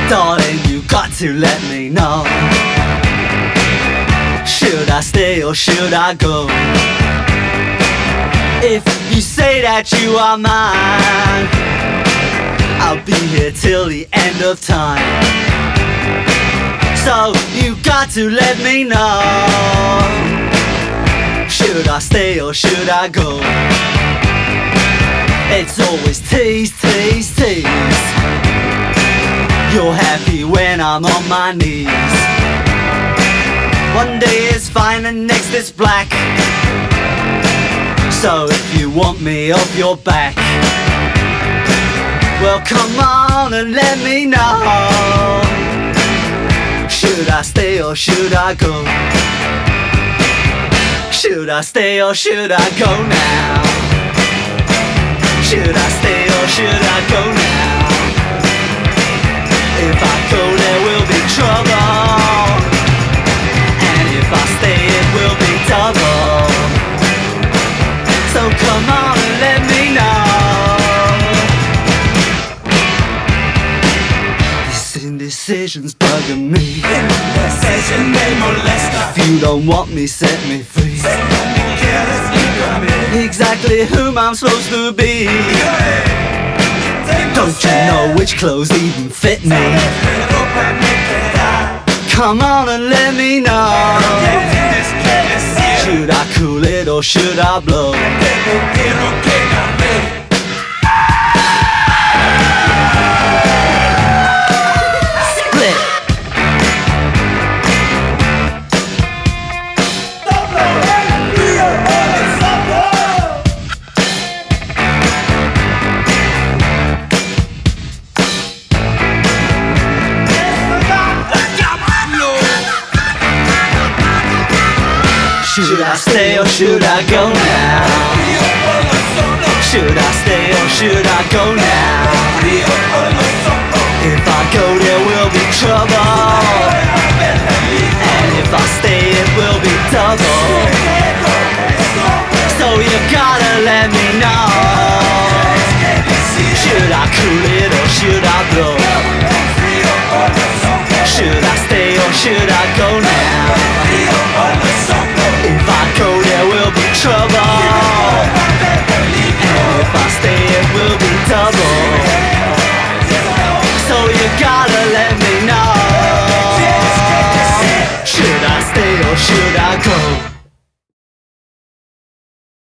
Darling, you got to let me know. Should I stay or should I go? If you say that you are mine, I'll be here till the end of time. So you got to let me know. Should I stay or should I go? It's always tease, tease, tease. You're happy when I'm on my knees. One day is fine and next is black. So if you want me off your back, well come on and let me know. Should I stay or should I go? Should I stay or should I go now? Should I stay or should I go now? If I go there will be trouble, and if I stay it will be double. So come on and let me know. This indecision's bugging me. Indecision me molesta. If you don't want me, set me free. Exactly whom I'm supposed to be. Don't you know which clothes even fit me? Come on and let me know. Should I cool it or should I blow? Split. Should I stay or should I go now? Should I stay or should I go now? If I go there will be trouble, and if I stay it will be double. So you gotta let me know. Should I cool it or should I blow?